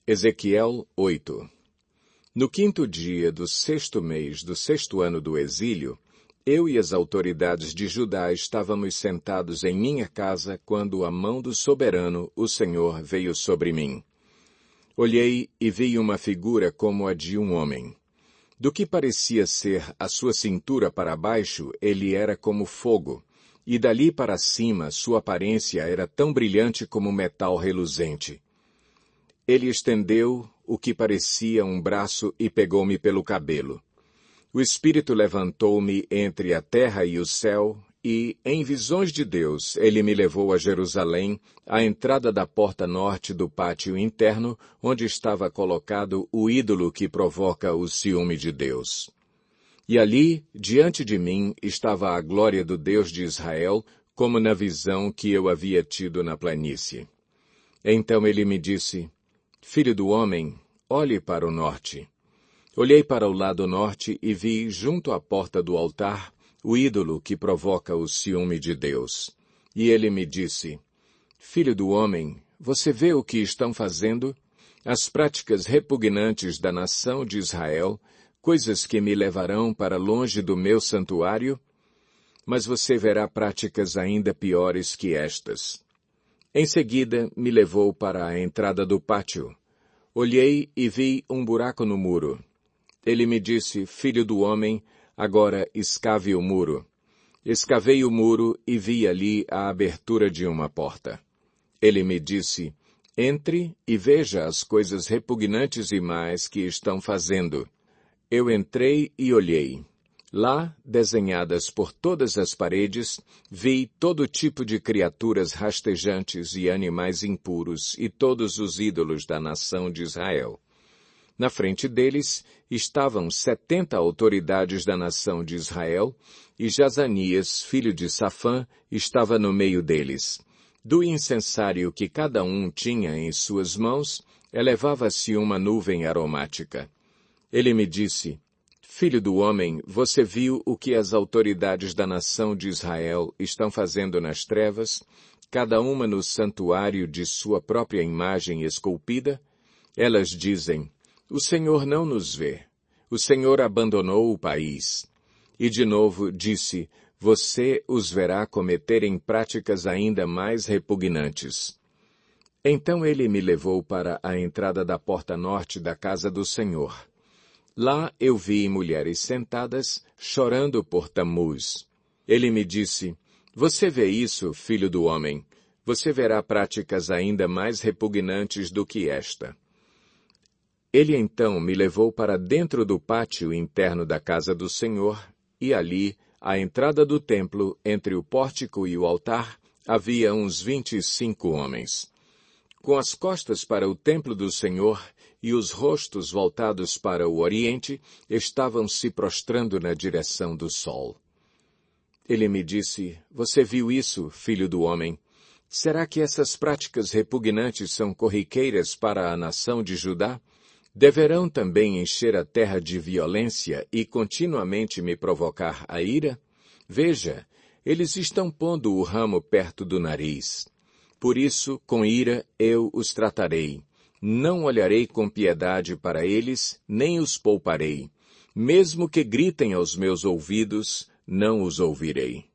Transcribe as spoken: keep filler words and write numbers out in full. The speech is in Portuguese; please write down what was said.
Ezequiel oito. No quinto dia do sexto mês do sexto ano do exílio, eu e as autoridades de Judá estávamos sentados em minha casa quando a mão do soberano, o Senhor, veio sobre mim. Olhei e vi uma figura como a de um homem. Do que parecia ser a sua cintura para baixo, ele era como fogo, e dali para cima sua aparência era tão brilhante como metal reluzente. Ele estendeu o que parecia um braço e pegou-me pelo cabelo. O Espírito levantou-me entre a terra e o céu, e, em visões de Deus, ele me levou a Jerusalém, à entrada da porta norte do pátio interno, onde estava colocado o ídolo que provoca o ciúme de Deus. E ali, diante de mim, estava a glória do Deus de Israel, como na visão que eu havia tido na planície. Então ele me disse: Filho do homem, olhe para o norte. Olhei para o lado norte e vi, junto à porta do altar, o ídolo que provoca o ciúme de Deus. E ele me disse: Filho do homem, você vê o que estão fazendo? As práticas repugnantes da nação de Israel, coisas que me levarão para longe do meu santuário? Mas você verá práticas ainda piores que estas. Em seguida, me levou para a entrada do pátio. Olhei e vi um buraco no muro. Ele me disse: Filho do homem, agora escave o muro. Escavei o muro e vi ali a abertura de uma porta. Ele me disse: Entre e veja as coisas repugnantes e más que estão fazendo. Eu entrei e olhei. Lá, desenhadas por todas as paredes, vi todo tipo de criaturas rastejantes e animais impuros e todos os ídolos da nação de Israel. Na frente deles estavam setenta autoridades da nação de Israel, e Jazanias, filho de Safã, estava no meio deles. Do incensário que cada um tinha em suas mãos, elevava-se uma nuvem aromática. Ele me disse: Filho do homem, você viu o que as autoridades da nação de Israel estão fazendo nas trevas, cada uma no santuário de sua própria imagem esculpida? Elas dizem: O Senhor não nos vê. O Senhor abandonou o país. E de novo disse: Você os verá cometerem práticas ainda mais repugnantes. Então ele me levou para a entrada da porta norte da casa do Senhor. Lá eu vi mulheres sentadas, chorando por Tamuz. Ele me disse: Você vê isso, filho do homem? Você verá práticas ainda mais repugnantes do que esta. Ele então me levou para dentro do pátio interno da casa do Senhor, e ali, à entrada do templo, entre o pórtico e o altar, havia uns vinte e cinco homens. Com as costas para o templo do Senhor e os rostos voltados para o oriente, estavam se prostrando na direção do sol. Ele me disse: Você viu isso, filho do homem? Será que essas práticas repugnantes são corriqueiras para a nação de Judá? Deverão também encher a terra de violência e continuamente me provocar a ira? Veja, eles estão pondo o ramo perto do nariz. Por isso, com ira, eu os tratarei. Não olharei com piedade para eles, nem os pouparei. Mesmo que gritem aos meus ouvidos, não os ouvirei.